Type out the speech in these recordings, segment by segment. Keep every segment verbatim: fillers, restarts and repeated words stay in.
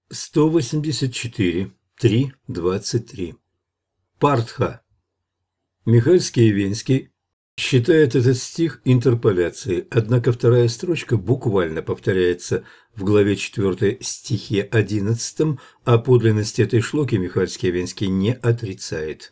сто восемьдесят четыре, три, двадцать три. Партха. Михальский и Венский считают этот стих интерполяцией, однако вторая строчка буквально повторяется в главе четвёртой стихе одиннадцатом, а подлинность этой шлоки Михальский и Венский не отрицает.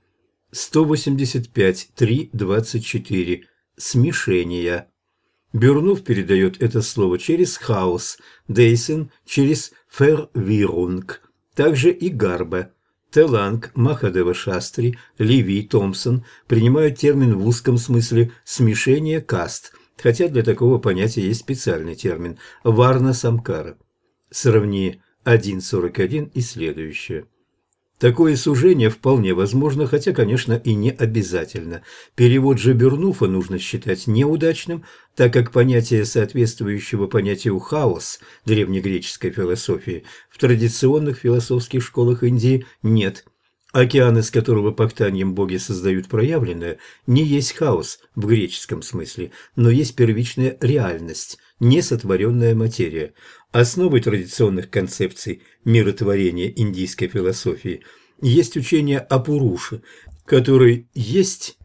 сто восемьдесят пять, три, двадцать четыре. Смешения. Бюрнов передает это слово через хаос, Дейсен через фервирунг, также и Гарбе. Теланг, Махадева Шастри, Леви, Томпсон принимают термин в узком смысле «смешение каст», хотя для такого понятия есть специальный термин «варна самкара». Сравни один сорок один и следующее. Такое сужение вполне возможно, хотя, конечно, и не обязательно. Перевод же Бюрнуфа нужно считать неудачным, так как понятие, соответствующего понятию «хаос» древнегреческой философии, в традиционных философских школах Индии нет. Океан, из которого пахтаньем боги создают проявленное, не есть хаос в греческом смысле, но есть первичная реальность, несотворенная материя. Основой традиционных концепций миротворения индийской философии есть учение о Пуруше, который есть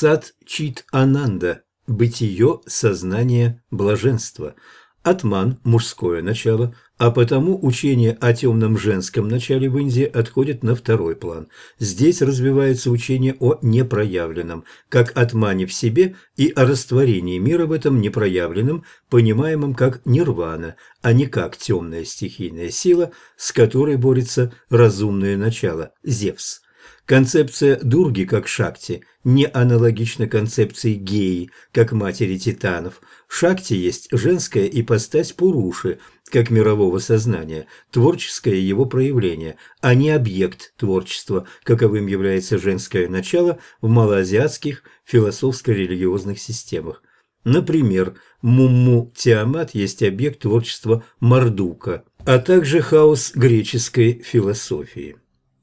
Сат-Чит-Ананда, бытие, сознание, блаженство. Атман – мужское начало, а потому учение о темном женском начале в Индии отходит на второй план. Здесь развивается учение о непроявленном, как атмане в себе и о растворении мира в этом непроявленном, понимаемом как нирвана, а не как темная стихийная сила, с которой борется разумное начало – Зевс. Концепция Дурги как Шакти не аналогична концепции Геи как матери титанов. Шакти есть женская ипостась Пуруши как мирового сознания, творческое его проявление, а не объект творчества, каковым является женское начало в малоазиатских философско-религиозных системах. Например, Мумму Тиамат есть объект творчества Мардука, а также хаос греческой философии.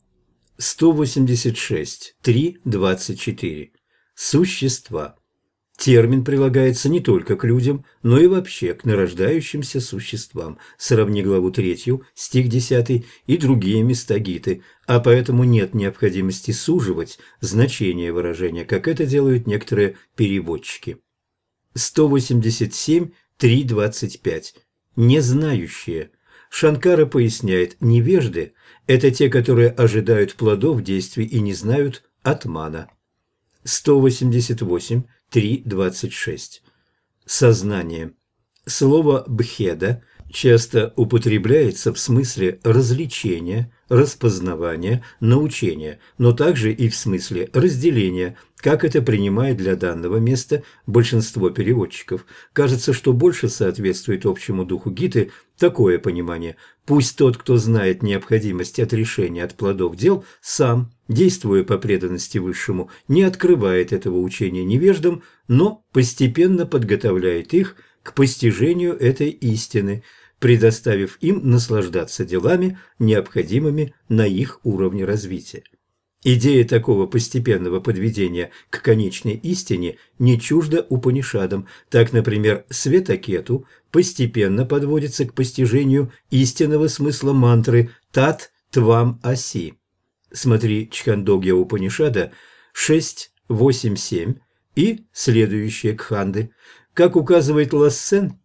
сто восемьдесят шесть, три, двадцать четыре. Существа. Термин прилагается не только к людям, но и вообще к нарождающимся существам. Сравни главу третью, стих десятый и другие места Гиты, а поэтому нет необходимости суживать значение выражения, как это делают некоторые переводчики. сто восемьдесят семь, три, двадцать пять. Незнающие. Шанкара поясняет, невежды – это те, которые ожидают плодов действий и не знают атмана. сто восемьдесят восемь, три, двадцать шесть. Сознание. Слово «бхеда» часто употребляется в смысле развлечения, распознавания, научения, но также и в смысле разделения, как это принимает для данного места большинство переводчиков. Кажется, что больше соответствует общему духу Гиты такое понимание. Пусть тот, кто знает необходимость отрешения от плодов дел, сам, действуя по преданности Высшему, не открывает этого учения невеждам, но постепенно подготовляет их к постижению этой истины, предоставив им наслаждаться делами, необходимыми на их уровне развития. Идея такого постепенного подведения к конечной истине не чужда Упанишадам. Так, например, Светакету постепенно подводится к постижению истинного смысла мантры «Тат Твам Аси». Смотри Чхандогья Упанишада шесть, восемь, семь и следующие кханды. Как указывает Лассен,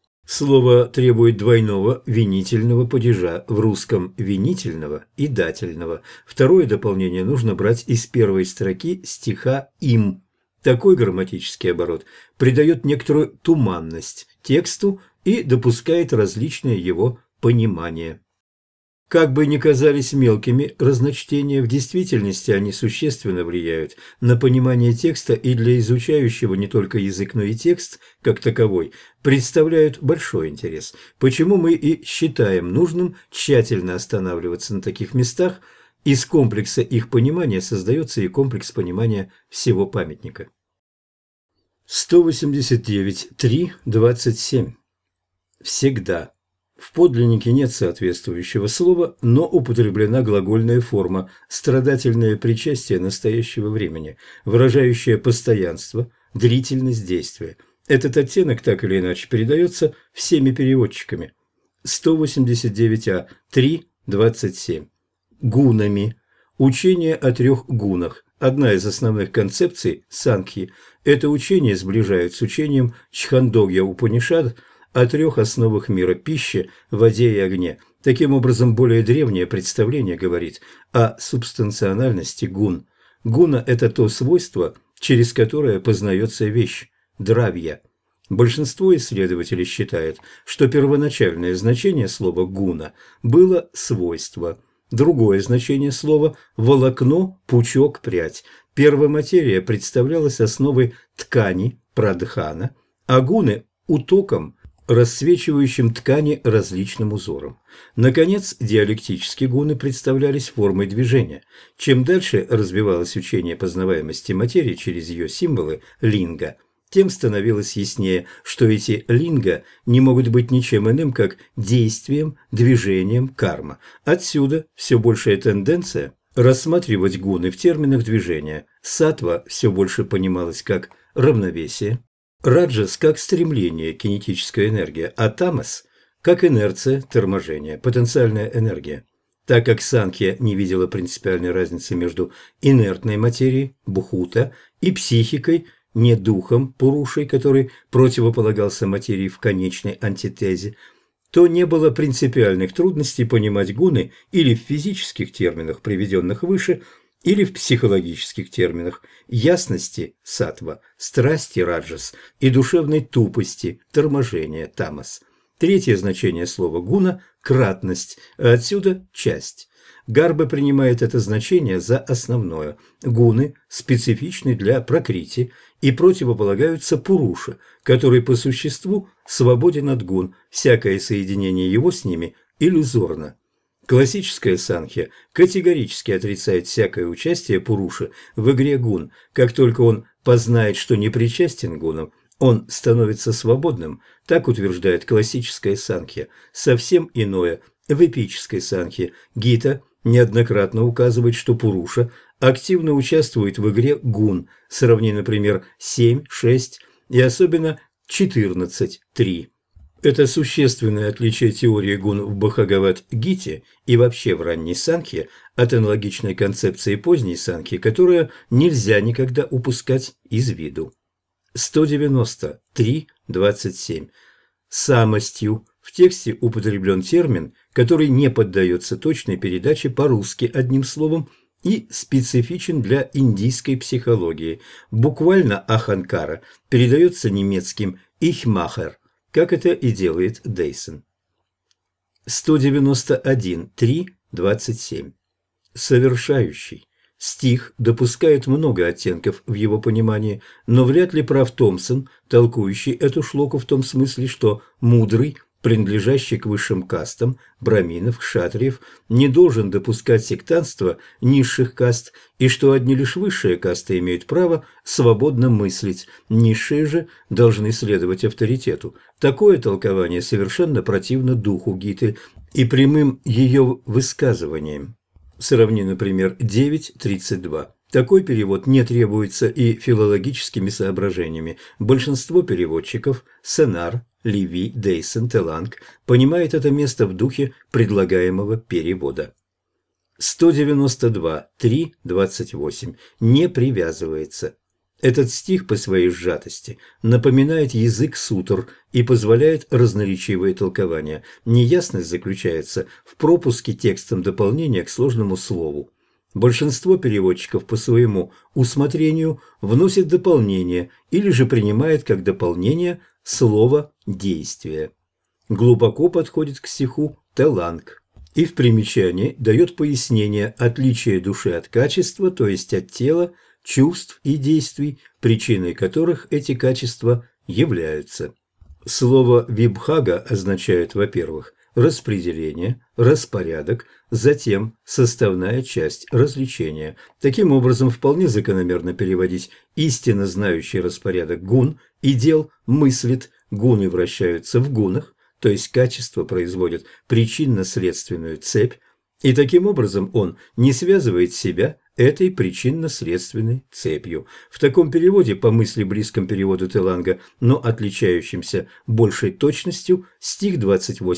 слово требует двойного винительного падежа, в русском винительного и дательного. Второе дополнение нужно брать из первой строки стиха «им». Такой грамматический оборот придает некоторую туманность тексту и допускает различное его понимание. Как бы ни казались мелкими разночтения, в действительности они существенно влияют на понимание текста и для изучающего не только язык, но и текст, как таковой, представляют большой интерес. Почему мы и считаем нужным тщательно останавливаться на таких местах, из комплекса их понимания создается и комплекс понимания всего памятника. сто восемьдесят девять, три, двадцать семь. Всегда. В подлиннике нет соответствующего слова, но употреблена глагольная форма «страдательное причастие настоящего времени», выражающее постоянство, длительность действия. Этот оттенок так или иначе передается всеми переводчиками. сто восемьдесят девять а три двадцать семь. Гунами. Учение о трех гунах. Одна из основных концепций Санкхи – это учение сближает с учением Чхандогья Упанишад о трех основах мира – пище, воде и огне. Таким образом, более древнее представление говорит о субстанциональности гун. Гуна – это то свойство, через которое познается вещь – дравья. Большинство исследователей считает, что первоначальное значение слова «гуна» было «свойство». Другое значение слова – волокно, пучок, прядь. Первая материя представлялась основой ткани, прадхана, а гуны – утоком, рассвечивающим ткани различным узором. Наконец, диалектические гуны представлялись формой движения. Чем дальше развивалось учение познаваемости материи через ее символы – линга – тем становилось яснее, что эти линга не могут быть ничем иным, как действием, движением, карма. Отсюда все большая тенденция рассматривать гуны в терминах движения. Саттва все больше понималась как равновесие, раджас как стремление, кинетическая энергия, а тамас как инерция, торможение, потенциальная энергия. Так как Санkhya не видела принципиальной разницы между инертной материей, бхута, и психикой, не духом, пурушей, который противополагался материи в конечной антитезе, то не было принципиальных трудностей понимать гуны или в физических терминах, приведенных выше, или в психологических терминах ясности – саттва, страсти – раджас и душевной тупости – торможение – тамас. Третье значение слова гуна – кратность, а отсюда – часть. Гарба принимает это значение за основное. Гуны специфичны для пракрити и противополагаются пуруше, который по существу свободен от гун, всякое соединение его с ними иллюзорно. Классическая санхья категорически отрицает всякое участие пуруши в игре гун. Как только он познает, что не причастен гунам, он становится свободным, так утверждает классическая санхья. Совсем иное в эпической санхье. Гита неоднократно указывает, что пуруша активно участвует в игре гун. Сравни, например, семь, шесть и особенно четырнадцать, три. Это существенное отличие теории гун в Бхагавад-гите и вообще в ранней санхье от аналогичной концепции поздней санхьи, которую нельзя никогда упускать из виду. сто девяносто три двадцать семь. Самостью. В тексте употреблен термин, который не поддается точной передаче по-русски одним словом и специфичен для индийской психологии. Буквально аханкара передается немецким «ихмахер», как это и делает Дейсон. сто девяносто один три двадцать семь. Совершающий. Стих допускает много оттенков в его понимании, но вряд ли прав Томпсон, толкующий эту шлоку в том смысле, что мудрый, принадлежащий к высшим кастам, браминов, кшатриев, не должен допускать сектантства низших каст, и что одни лишь высшие касты имеют право свободно мыслить, низшие же должны следовать авторитету. Такое толкование совершенно противно духу Гиты и прямым ее высказываниям. Сравни, например, девять тридцать два. Такой перевод не требуется и филологическими соображениями. Большинство переводчиков – Сенар, Леви, Дейсон, Теланг – понимает это место в духе предлагаемого перевода. сто девяносто два три двадцать восемь. Не привязывается. Этот стих по своей сжатости напоминает язык сутр и позволяет разноречивые толкования. Неясность заключается в пропуске текстом дополнения к сложному слову. Большинство переводчиков по своему усмотрению вносит дополнение или же принимает как дополнение слово «действие». Глубоко подходит к стиху Теланг и в примечании дает пояснение отличия души от качества, то есть от тела, чувств и действий, причиной которых эти качества являются. Слово «вибхага» означает, во-первых, распределение, распорядок, затем составная часть развлечения. Таким образом, вполне закономерно переводить истинно знающий распорядок гун и дел мыслит, гуны вращаются в гунах, то есть качество производит причинно-следственную цепь, и таким образом он не связывает себя этой причинно-следственной цепью. В таком переводе, по мысли близком переводу Теланга, но отличающимся большей точностью, стих двадцать восемь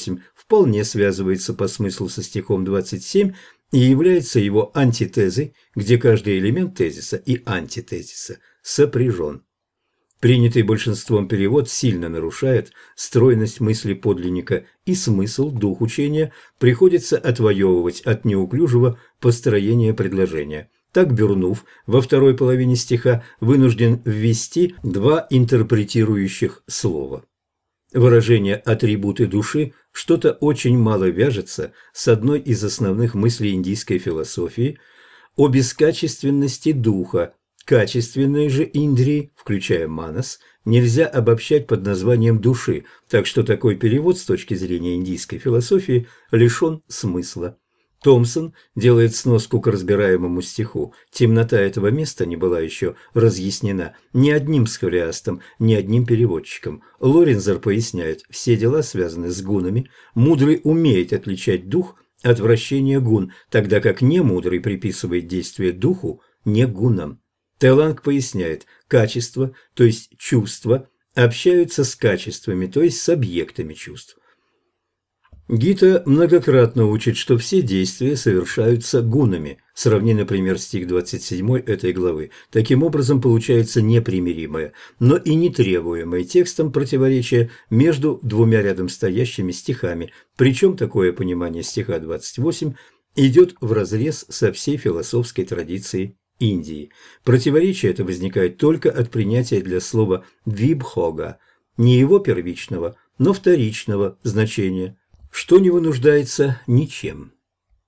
вполне связывается по смыслу со стихом двадцать семь и является его антитезой, где каждый элемент тезиса и антитезиса сопряжен. Принятый большинством перевод сильно нарушает стройность мысли подлинника, и смысл, дух учения приходится отвоевывать от неуклюжего построения предложения. Так Бюрнув во второй половине стиха вынужден ввести два интерпретирующих слова. Выражение «атрибуты души» что-то очень мало вяжется с одной из основных мыслей индийской философии о бескачественности духа. Качественные же индрии, включая манас, нельзя обобщать под названием души, так что такой перевод с точки зрения индийской философии лишен смысла. Томпсон делает сноску к разбираемому стиху. Темнота этого места не была еще разъяснена ни одним схолиастом, ни одним переводчиком. Лорензер поясняет, все дела связаны с гунами. Мудрый умеет отличать дух от вращения гун, тогда как немудрый приписывает действие духу, не гунам. Теланг поясняет, качества, то есть чувства, общаются с качествами, то есть с объектами чувств. Гита многократно учит, что все действия совершаются гунами. Сравни, например, стих двадцать семь этой главы. Таким образом, получается непримиримое, но и не требуемое текстом противоречие между двумя рядом стоящими стихами. Причем такое понимание стиха двадцать восемь идет вразрез со всей философской традицией Индии. Противоречие это возникает только от принятия для слова «вибхога», не его первичного, но вторичного значения, что не вынуждается ничем.